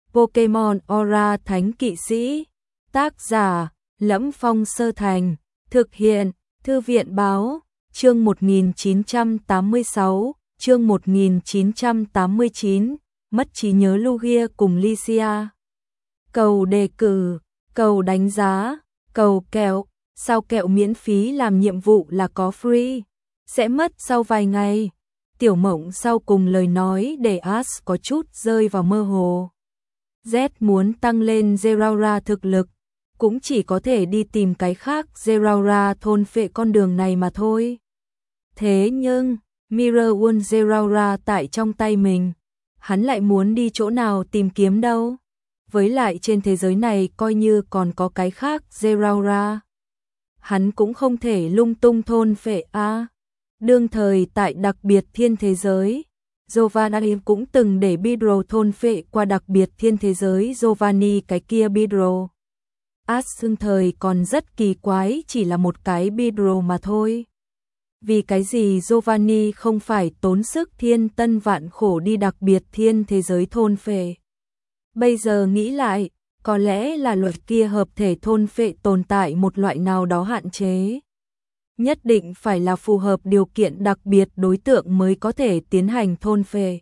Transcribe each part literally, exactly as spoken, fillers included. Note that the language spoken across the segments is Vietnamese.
Pokemon Aura Thánh Kỵ Sĩ. Tác giả: Lẫm Phong Sơ Thành. Thực hiện: Thư viện báo. Chương một nghìn chín trăm tám mươi sáu, chương một nghìn chín trăm tám mươi chín, mất trí nhớ Lugia cùng Lycia. Cầu đề cử, cầu đánh giá, cầu kẹo, sao kẹo miễn phí làm nhiệm vụ là có free, sẽ mất sau vài ngày. Tiểu Mộng sau cùng lời nói để Ash có chút rơi vào mơ hồ. Z muốn tăng lên Zeraora thực lực, cũng chỉ có thể đi tìm cái khác Zeraora thôn phệ con đường này mà thôi. Thế nhưng, Mirror World Zeraora tại trong tay mình, hắn lại muốn đi chỗ nào tìm kiếm đâu. Với lại trên thế giới này coi như còn có cái khác Zeraora, hắn cũng không thể lung tung thôn phệ a. À. Đương thời tại đặc biệt thiên thế giới, Giovanni cũng từng để Bidro thôn phệ qua đặc biệt thiên thế giới Giovanni cái kia Bidro. Ash xưng thời còn rất kỳ quái, chỉ là một cái Bidro mà thôi. Vì cái gì Giovanni không phải tốn sức thiên tân vạn khổ đi đặc biệt thiên thế giới thôn phệ? Bây giờ nghĩ lại, có lẽ là luật kia hợp thể thôn phệ tồn tại một loại nào đó hạn chế. Nhất định phải là phù hợp điều kiện đặc biệt đối tượng mới có thể tiến hành thôn phệ.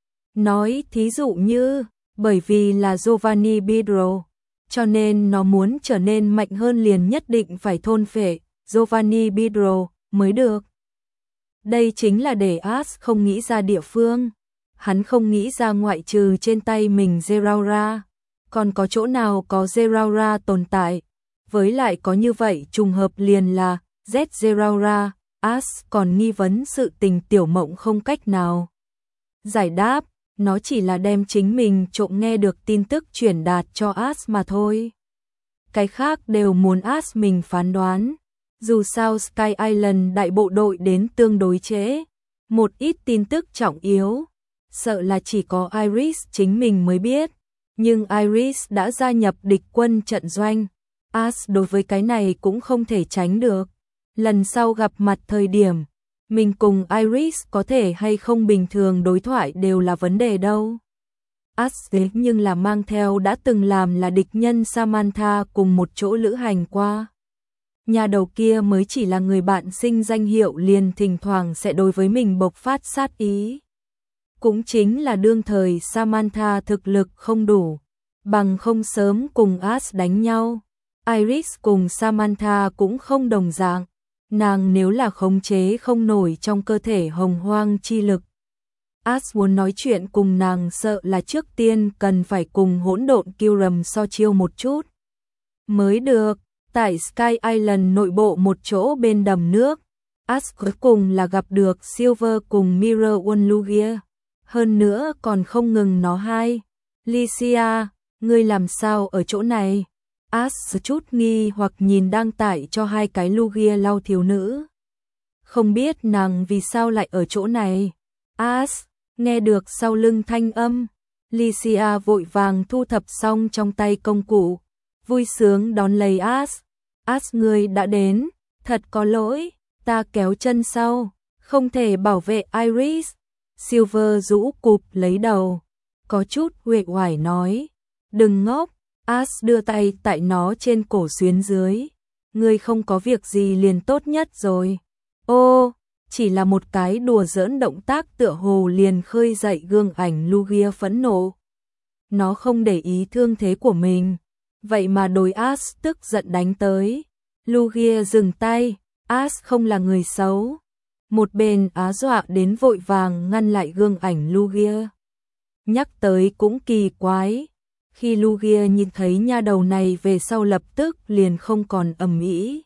Nói thí dụ như, bởi vì là Giovanni Bidro, cho nên nó muốn trở nên mạnh hơn liền nhất định phải thôn phệ Giovanni Bidro mới được. Đây chính là để Ash không nghĩ ra địa phương. Hắn không nghĩ ra ngoại trừ trên tay mình Zeraora, còn có chỗ nào có Zeraora tồn tại. Với lại có như vậy trùng hợp liền là Z Zeraora. Ash còn nghi vấn sự tình Tiểu Mộng không cách nào giải đáp, nó chỉ là đem chính mình trộm nghe được tin tức truyền đạt cho Ash mà thôi. Cái khác đều muốn Ash mình phán đoán. Dù sao Sky Island đại bộ đội đến tương đối trễ, một ít tin tức trọng yếu, sợ là chỉ có Iris chính mình mới biết, nhưng Iris đã gia nhập địch quân trận doanh. Ash đối với cái này cũng không thể tránh được. Lần sau gặp mặt thời điểm, mình cùng Iris có thể hay không bình thường đối thoại đều là vấn đề đâu. Ash thế nhưng là mang theo đã từng làm là địch nhân Samantha cùng một chỗ lữ hành qua. Nhà đầu kia mới chỉ là người bạn sinh danh hiệu liền thỉnh thoảng sẽ đối với mình bộc phát sát ý. Cũng chính là đương thời Samantha thực lực không đủ, bằng không sớm cùng Ash đánh nhau. Iris cùng Samantha cũng không đồng dạng, nàng nếu là khống chế không nổi trong cơ thể hồng hoang chi lực. Ash muốn nói chuyện cùng nàng sợ là trước tiên cần phải cùng hỗn độn Kyurem so chiêu một chút mới được. Tại Sky Island nội bộ một chỗ bên đầm nước, Ash cuối cùng là gặp được Silver cùng Mirror World Lugia. Hơn nữa còn không ngừng nó hai. Lycia, ngươi làm sao ở chỗ này? Ash chút nghi hoặc nhìn đang tải cho hai cái Lugia lau thiếu nữ. Không biết nàng vì sao lại ở chỗ này. Ash nghe được sau lưng thanh âm. Lycia vội vàng thu thập xong trong tay công cụ, vui sướng đón lấy Ash. Ash, ngươi đã đến, thật có lỗi, ta kéo chân sau, không thể bảo vệ Iris. Silver rũ cụp lấy đầu, có chút uể oải nói, đừng ngốc. Ash đưa tay tại nó trên cổ xuyến dưới, ngươi không có việc gì liền tốt nhất rồi. Ô, chỉ là một cái đùa giỡn động tác tựa hồ liền khơi dậy gương ảnh Lugia phẫn nộ. Nó không để ý thương thế của mình, vậy mà đối Ash tức giận đánh tới. Lugia dừng tay, Ash không là người xấu. Một bên Á dọa đến vội vàng ngăn lại gương ảnh Lugia. Nhắc tới cũng kỳ quái, khi Lugia nhìn thấy nha đầu này về sau lập tức liền không còn ầm ĩ,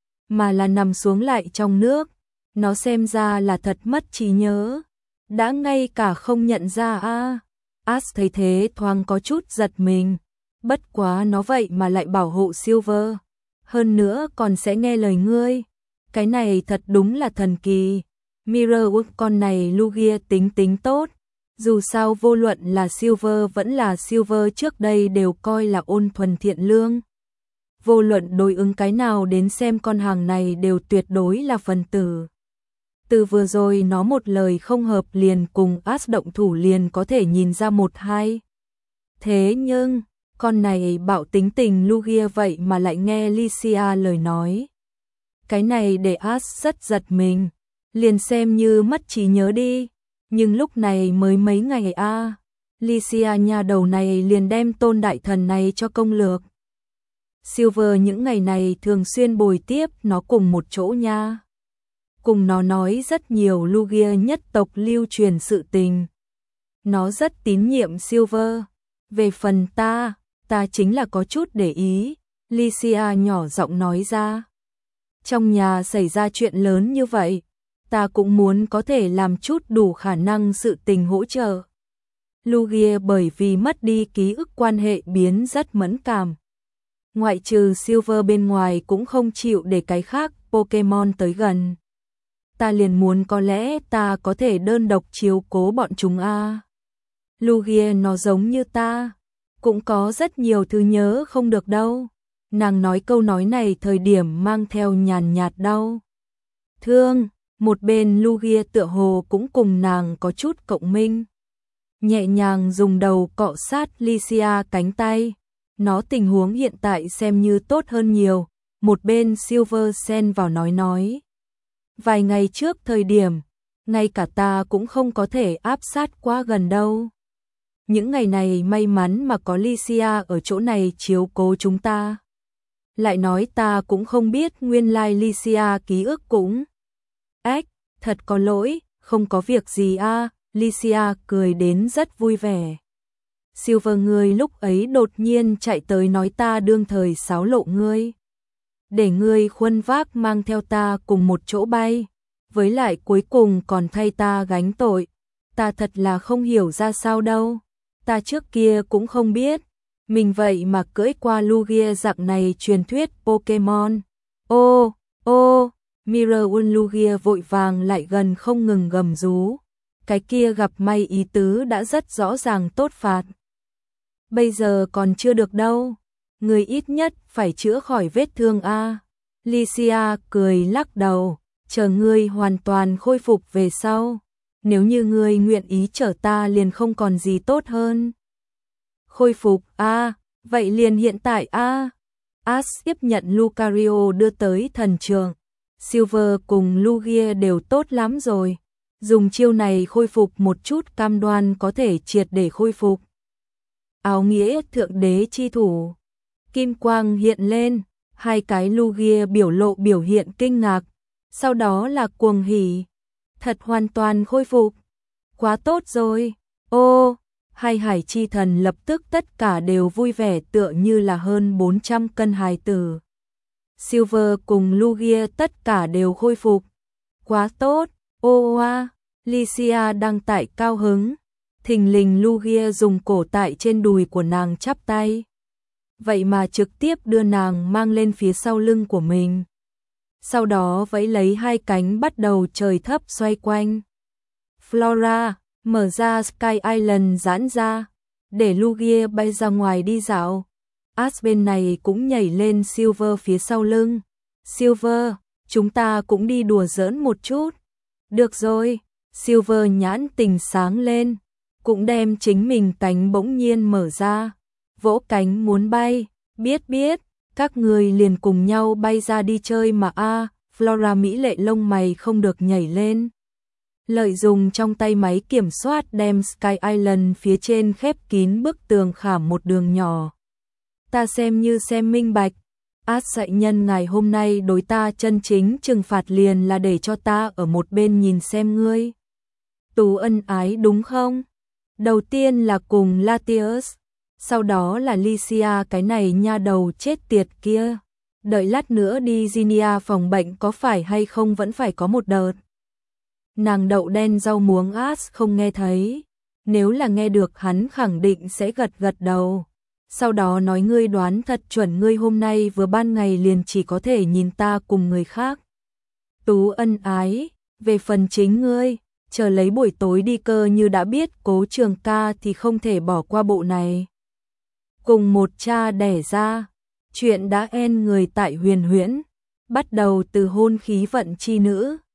mà là nằm xuống lại trong nước. Nó xem ra là thật mất trí nhớ, đã ngay cả không nhận ra a. À. Ash thấy thế thoáng có chút giật mình, bất quá nó vậy mà lại bảo hộ Silver, hơn nữa còn sẽ nghe lời ngươi. Cái này thật đúng là thần kỳ. Mirror World con này Lugia tính tính tốt, dù sao vô luận là Silver vẫn là Silver trước đây đều coi là ôn thuần thiện lương. Vô luận đối ứng cái nào đến xem con hàng này đều tuyệt đối là phần tử. Từ vừa rồi nó một lời không hợp liền cùng Ash động thủ liền có thể nhìn ra một hai. Thế nhưng, con này bạo tính tình Lugia vậy mà lại nghe Lycia lời nói. Cái này để Ash rất giật mình, liền xem như mất trí nhớ đi, nhưng lúc này mới mấy ngày a, à. Lycia nhà đầu này liền đem Tôn đại thần này cho công lược. Silver những ngày này thường xuyên bồi tiếp nó cùng một chỗ nha. Cùng nó nói rất nhiều Lugia nhất tộc lưu truyền sự tình. Nó rất tín nhiệm Silver. Về phần ta, ta chính là có chút để ý, Lycia nhỏ giọng nói ra. Trong nhà xảy ra chuyện lớn như vậy, ta cũng muốn có thể làm chút đủ khả năng sự tình hỗ trợ. Lugia bởi vì mất đi ký ức quan hệ biến rất mẫn cảm. Ngoại trừ Silver bên ngoài cũng không chịu để cái khác Pokemon tới gần. Ta liền muốn có lẽ ta có thể đơn độc chiếu cố bọn chúng a. Lugia nó giống như ta, cũng có rất nhiều thứ nhớ không được đâu. Nàng nói câu nói này thời điểm mang theo nhàn nhạt đau thương, một bên Lugia tựa hồ cũng cùng nàng có chút cộng minh. Nhẹ nhàng dùng đầu cọ sát Lycia cánh tay, nó tình huống hiện tại xem như tốt hơn nhiều, một bên Silver xen vào nói nói. Vài ngày trước thời điểm, ngay cả ta cũng không có thể áp sát quá gần đâu. Những ngày này may mắn mà có Lycia ở chỗ này chiếu cố chúng ta. Lại nói ta cũng không biết nguyên lai Lycia ký ức cũng. Ếch, thật có lỗi, không có việc gì a. À. Lycia cười đến rất vui vẻ. Silver ngươi lúc ấy đột nhiên chạy tới nói ta đương thời xáo lộ ngươi. Để ngươi khuân vác mang theo ta cùng một chỗ bay. Với lại cuối cùng còn thay ta gánh tội. Ta thật là không hiểu ra sao đâu. Ta trước kia cũng không biết. Mình vậy mà cưỡi qua Lugia dạng này truyền thuyết Pokemon. Ô, ô, Mirror Lugia vội vàng lại gần không ngừng gầm rú. Cái kia gặp may ý tứ đã rất rõ ràng tốt phạt. Bây giờ còn chưa được đâu. Người ít nhất phải chữa khỏi vết thương a. Lycia cười lắc đầu, chờ ngươi hoàn toàn khôi phục về sau. Nếu như ngươi nguyện ý chở ta liền không còn gì tốt hơn. Khôi phục a, à, vậy liền hiện tại a. À. Ash tiếp nhận Lucario đưa tới thần trường. Silver cùng Lugia đều tốt lắm rồi. Dùng chiêu này khôi phục một chút cam đoan có thể triệt để khôi phục. Áo nghĩa thượng đế chi thủ. Kim quang hiện lên, hai cái Lugia biểu lộ biểu hiện kinh ngạc. Sau đó là cuồng hỉ. Thật hoàn toàn khôi phục. Quá tốt rồi. Ô, hai hải chi thần lập tức tất cả đều vui vẻ tựa như là hơn bốn trăm cân hài tử. Silver cùng Lugia tất cả đều khôi phục. Quá tốt. Ô oa, Lycia đang tại cao hứng. Thình lình Lugia dùng cổ tại trên đùi của nàng chắp tay. Vậy mà trực tiếp đưa nàng mang lên phía sau lưng của mình. Sau đó vẫy lấy hai cánh bắt đầu trời thấp xoay quanh. Flora, mở ra Sky Island giãn ra, để Lugia bay ra ngoài đi dạo. Ash bên này cũng nhảy lên Silver phía sau lưng. Silver, chúng ta cũng đi đùa giỡn một chút. Được rồi, Silver nhãn tình sáng lên, cũng đem chính mình cánh bỗng nhiên mở ra, vỗ cánh muốn bay, biết biết, các người liền cùng nhau bay ra đi chơi mà a. À, Flora mỹ lệ lông mày không được nhảy lên. Lợi dụng trong tay máy kiểm soát đem Sky Island phía trên khép kín bức tường khảm một đường nhỏ. Ta xem như xem minh bạch. Ash dạy nhân ngày hôm nay đối ta chân chính trừng phạt liền là để cho ta ở một bên nhìn xem ngươi. Tú ân ái đúng không? Đầu tiên là cùng Latios, sau đó là Lycia cái này nha đầu chết tiệt kia. Đợi lát nữa đi Ginia phòng bệnh có phải hay không vẫn phải có một đợt. Nàng đậu đen rau muống Ash không nghe thấy. Nếu là nghe được hắn khẳng định sẽ gật gật đầu. Sau đó nói ngươi đoán thật chuẩn ngươi hôm nay vừa ban ngày liền chỉ có thể nhìn ta cùng người khác. Tú ân ái, về phần chính ngươi, chờ lấy buổi tối đi cơ như đã biết Cố Trường ca thì không thể bỏ qua bộ này. Cùng một cha đẻ ra, chuyện đã en người tại huyền huyễn, bắt đầu từ hôn khí vận chi nữ.